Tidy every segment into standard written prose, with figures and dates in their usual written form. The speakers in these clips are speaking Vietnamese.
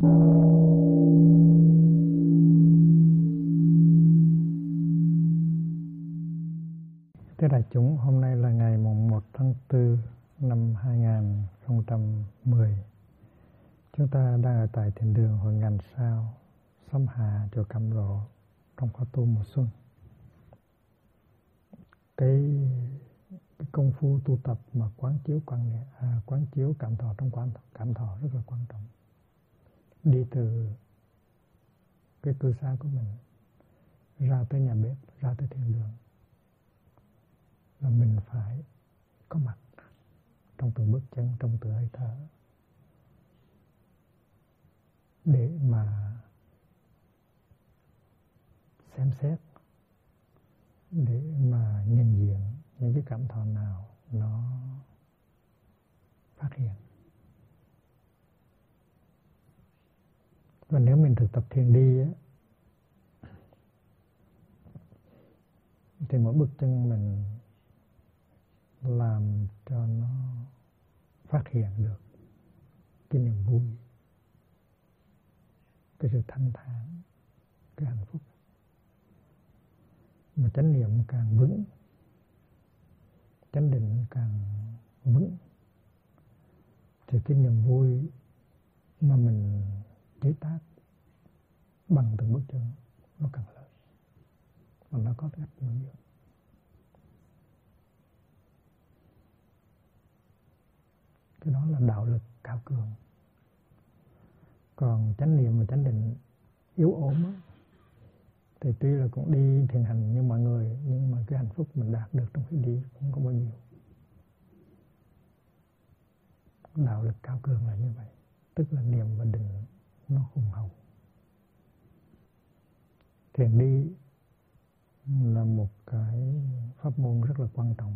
Thưa đại chúng, hôm nay là ngày mùng 1 tháng 4 năm 2010. Chúng ta đang ở tại thiền đường Hội Ngàn Sao, xóm Hà, chùa Cam Lộ, trong khóa tu mùa xuân. Cái công phu tu tập mà quán chiếu cảm thọ trong cảm thọ rất là quan trọng. Đi từ cái cư xá của mình ra tới nhà bếp, ra tới thiền đường, là mình phải có mặt trong từng bước chân, trong từng hơi thở, để mà xem xét, để mà nhận diện những cái cảm thọ nào nó phát hiện. Và nếu mình thực tập thiền đi á, thì mỗi bước chân mình làm cho nó phát hiện được cái niềm vui, cái sự thanh thản, cái hạnh phúc. Mà chánh niệm càng vững, chánh định càng vững, thì cái niềm vui mà mình chế tác bằng từng bước chân nó càng lớn, và nó có cách nuôi dưỡng. Cái đó là đạo lực cao cường. Còn chánh niệm và chánh định yếu ốm á, thì tuy là cũng đi thiền hành như mọi người, nhưng mà cái hạnh phúc mình đạt được trong khi đi không có bao nhiêu. Đạo lực cao cường là như vậy, tức là niệm và định nó hùng hậu. Thiền đi là một cái pháp môn rất là quan trọng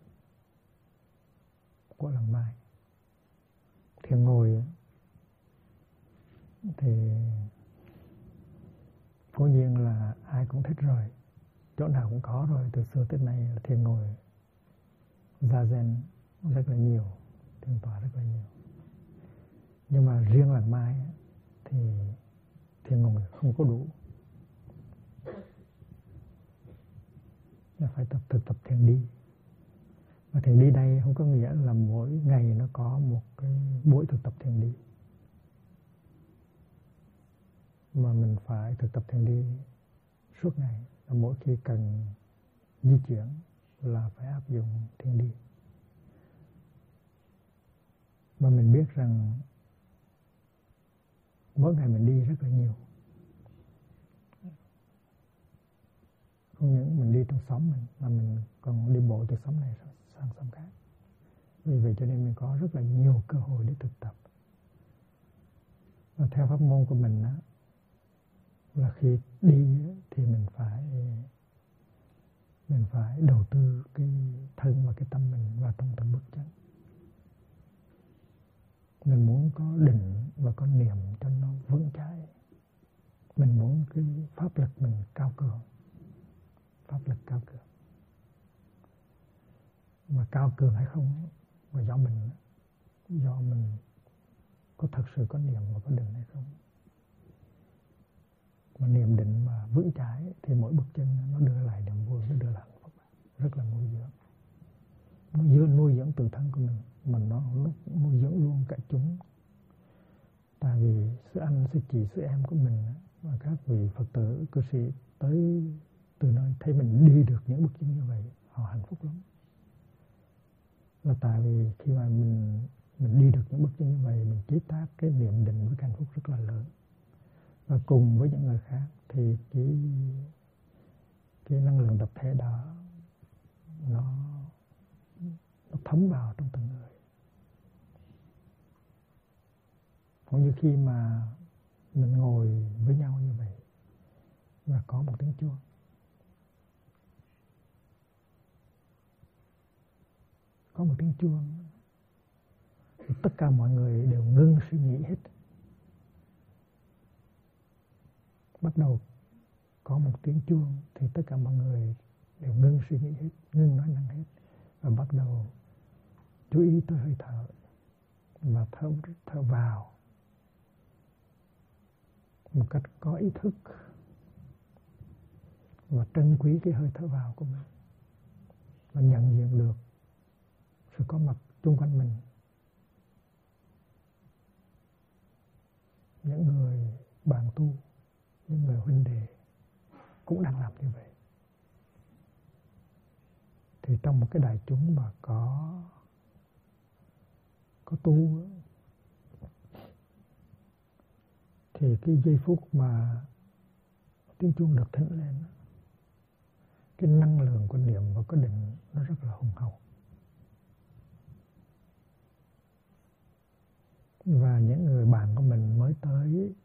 của lần mai. Thiền ngồi thì cố nhiên là ai cũng thích rồi, chỗ nào cũng có rồi, từ xưa tới nay là thiền ngồi Zazen rất là nhiều, thiền tọa rất là nhiều. Nhưng mà riêng lần mai thì thiền ngồi không có đủ, là phải thực tập thiền đi. Và thiền đi đây không có nghĩa là mỗi ngày nó có một cái buổi thực tập thiền đi, mà mình phải thực tập thiền đi suốt ngày. Và mỗi khi cần di chuyển là phải áp dụng thiền đi. Và mình biết rằng mỗi ngày mình đi rất là nhiều. Không những mình đi trong xóm mình, mà mình còn đi bộ từ xóm này sang xóm khác. Vì vậy cho nên mình có rất là nhiều cơ hội để thực tập. Và theo pháp môn của mình á, là khi đi thì mình phải đầu tư cái thân và cái tâm mình vào trong từng bước chân. Mình muốn có định và có niệm cho nó vững chãi. Mình muốn cái pháp lực mình cao cường. Pháp lực cao cường. Mà cao cường hay không là do mình có thật sự có niệm và có định hay không. Mà niệm định mà vững chãi thì mỗi bước chân nó đưa lại niềm vui, nó đưa lại hạnh phúc, rất là nuôi dưỡng. Nó nuôi dưỡng tự thân của mình, mà nó nuôi dưỡng luôn cả chúng. Tại vì sư anh, sư chị, sư em của mình và các vị Phật tử, cư sĩ tới từ nơi thấy mình đi được những bước chân như vậy, họ hạnh phúc lắm. Là tại vì khi mà mình đi được những bước chân như vậy, mình chế tác cái niệm định với cái hạnh phúc rất là lớn. Và cùng với những người khác thì cái năng lượng tập thể đó nó thấm vào trong từng người. Cũng như khi mà mình ngồi với nhau như vậy và có một tiếng chuông, thì tất cả mọi người đều ngưng suy nghĩ hết. Bắt đầu có một tiếng chuông thì tất cả mọi người đều ngưng suy nghĩ hết, ngưng nói năng hết, và bắt đầu chú ý tới hơi thở và thở vào một cách có ý thức và trân quý cái hơi thở vào của mình, và nhận diện được sự có mặt xung quanh mình. Những người bạn tu, những người huynh đệ cũng đang làm như vậy. Thì trong một cái đại chúng mà có tu, thì cái giây phút mà tiếng chuông được thỉnh lên, cái năng lượng của niệm và của định nó rất là hùng hậu. Và những người bạn của mình mới tới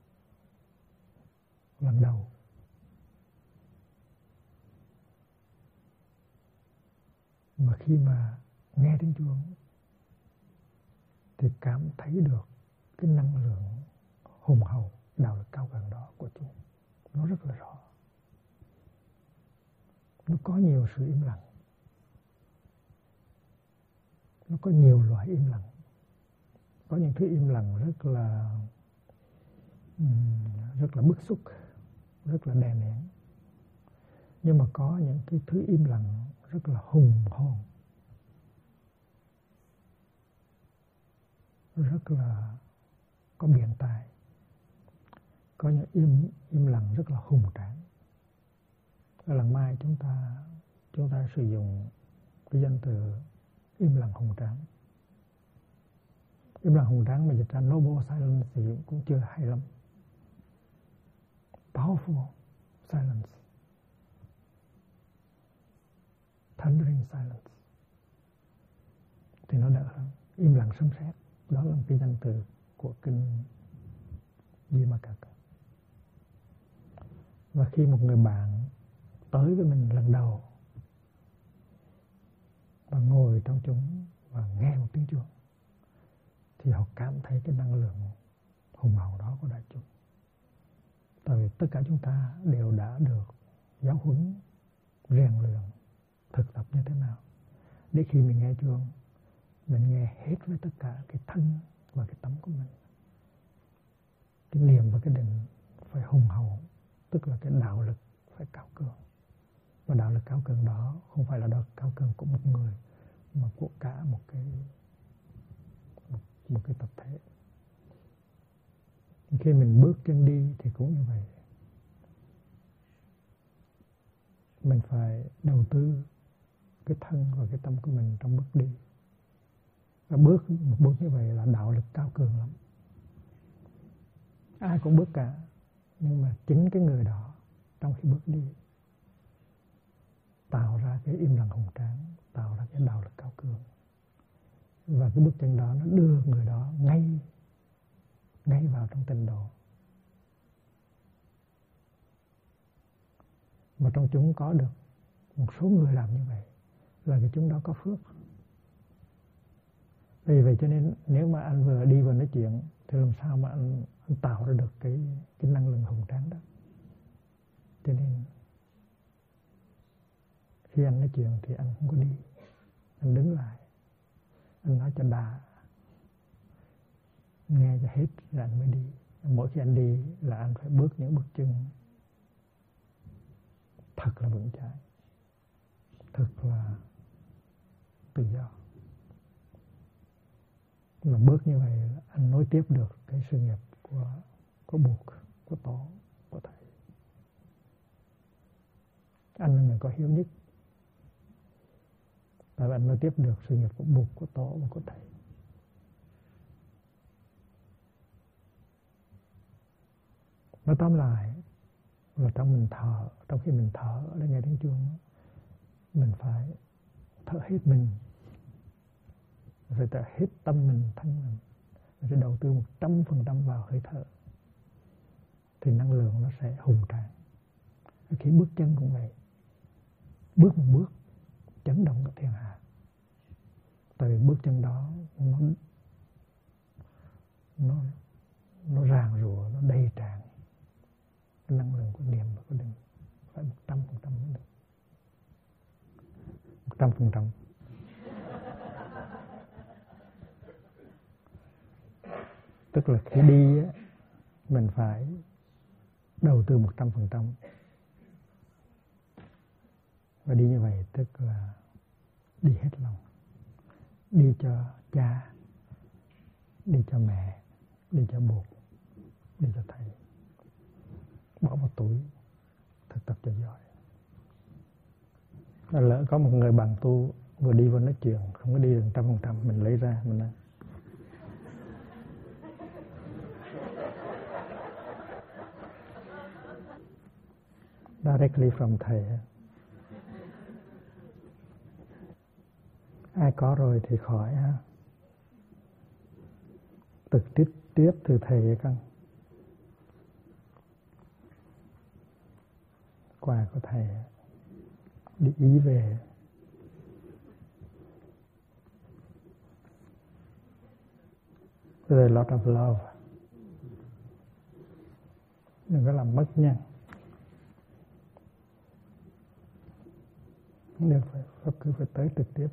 lần đầu, mà khi mà nghe tiếng chuông thì cảm thấy được cái năng lượng hùng hậu, đạo lực cao gần đó của chúng. Nó rất là rõ. Nó có nhiều sự im lặng. Nó có nhiều loại im lặng. Có những thứ im lặng rất là bức xúc, rất là đè nén. Nhưng mà có những cái thứ im lặng rất là hùng hồn, rất là có biện tài. Có những im lặng rất là hùng tráng. Ở lần mai chúng ta sử dụng cái danh từ im lặng hùng tráng. Im lặng hùng tráng mà dịch ra noble silence thì cũng chưa hay lắm. Powerful silence, thundering silence thì nó đỡ hơn. Im lặng sấm sét, đó là một cái danh từ của kinh Vimakaka. Và khi một người bạn tới với mình lần đầu và ngồi trong chúng và nghe một tiếng chuông, thì họ cảm thấy cái năng lượng hùng hậu đó của đại chúng. Tại vì tất cả chúng ta đều đã được giáo huấn, rèn luyện, thực tập như thế nào để khi mình nghe chuông, mình nghe hết với tất cả cái thân và cái tâm của mình. Cái niệm và cái định phải hùng hậu, tức là cái đạo lực phải cao cường. Và đạo lực cao cường đó không phải là đạo lực cao cường của một người, mà của cả một cái tập thể. Khi mình bước chân đi thì cũng như vậy. Mình phải đầu tư cái thân và cái tâm của mình trong bước đi. Và một bước như vậy là đạo lực cao cường lắm. Ai cũng bước cả, nhưng mà chính cái người đó trong khi bước đi tạo ra cái im lặng hùng tráng, tạo ra cái đạo lực cao cường. Và cái bước chân đó nó đưa người đó ngay vào trong tịnh độ. Mà trong chúng có được một số người làm như vậy là vì chúng đó có phước. Vì vậy cho nên nếu mà anh vừa đi vừa nói chuyện thì làm sao mà anh tạo ra được cái năng lượng hùng tráng đó. Cho nên khi anh nói chuyện thì anh không có đi, anh đứng lại, anh nói cho đã, nghe cho hết rồi anh mới đi. Mỗi khi anh đi là anh phải bước những bước chân thật là vững chãi, thật là tự do. Mà bước như vậy là anh nối tiếp được cái sự nghiệp của Bụt, của Tổ, của Thầy. Anh là người có hiếu nhất, tại vì anh nối tiếp được sự nghiệp của Bụt, của Tổ và của Thầy. Nói tóm lại là trong khi mình thở để nghe tiếng chuông, mình phải thở hết mình, phải thở hết tâm mình, thân mình phải đầu tư 100% vào hơi thở, thì năng lượng nó sẽ hùng tráng. Khi bước chân cũng vậy, bước một bước chấn động cả thiên hạ. Tại vì bước chân đó nó ràng rùa, nó đầy tràn cái năng lượng của niệm và của định. Phải 100% mới được. 100%. Tức là khi đi á, mình phải đầu tư 100%. Và đi như vậy tức là đi hết lòng, đi cho cha, đi cho mẹ, đi cho bố, đi cho thầy, bỏ vào túi, thực tập cho giỏi. Và lỡ có một người bạn tu vừa đi vừa nói chuyện, không có đi được 100%, mình lấy ra mình nói directly from thầy. Ai có rồi thì khỏi ha. Trực tiếp từ thầy con. Quà của thầy đi ý về. There's a lot of love. Đừng có làm mất nha. Đừng phải cứ phải tới trực tiếp.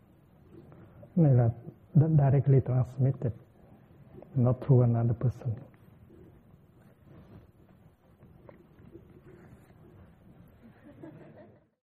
Này là directly transmitted, not through another person.